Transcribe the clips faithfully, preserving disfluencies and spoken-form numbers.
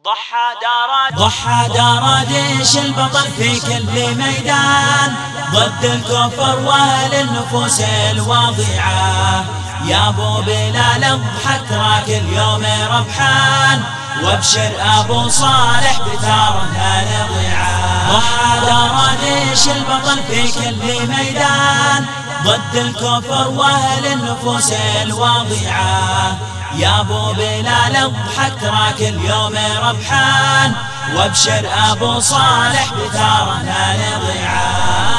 ضحى داراد ضحى داراديش البطل في كل ميدان ضد الكفر واهل النفوس الواضعة. يا ابو بلال اضحك راك اليوم ربحان وابشر ابو صالح بثاره لا نضيعه. ضحى داراديش البطل في كل ميدان ضد الكفر واهل النفوس الواضعة. يا ابو بلال اضحك راك اليوم ربحان وابشر ابو صالح بثاره لا نضيعه.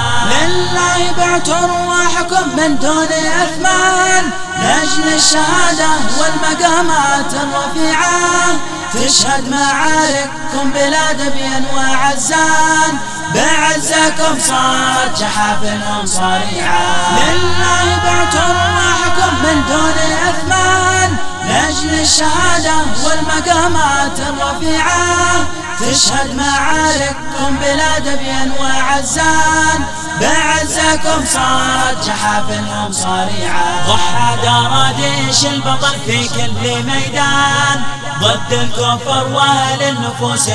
لله بعت ارواحكم من دون اثمان لاجل الشهاده والمقامات الرفيعه. تشهد معارككم بلا دبي وعزان بعزكم صارت جحافلهم صريعه. لله بعت ارواحكم من دون اثمان لاجل الشهاده والمقامات الرفيعه. تشهد معارككم بلا دبي وعزان بعزكم صارت جحافلهم صريعه. ضحى داراديش البطل في كل ميدان ضد الكفر واهل النفوس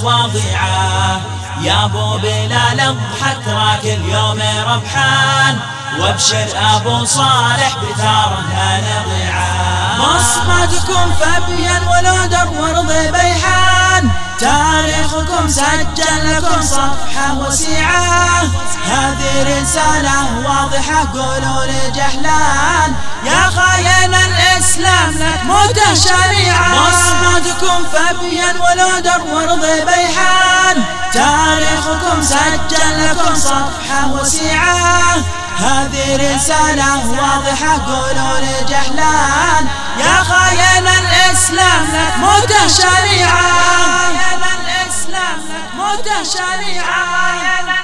الواضعه. يا ابو بلال اضحك راك اليوم ربحان وابشر ابو صالح بثاره لا نضيعه. بصمتكم فبين ولودر ورضي بيحان تاريخكم سجل لكم صفحة وسيعة. هذه رسالة واضحة قولوا لجهلان يا خاين الإسلام لك موته شريعة. بصمتكم فبين ولودر ورضي بيحان تاريخكم سجل لكم صفحة وسيعة. هذه رسالة واضحة قولوا لجهلان يا خاين الإسلام لك موته شريعة. موته شريعة.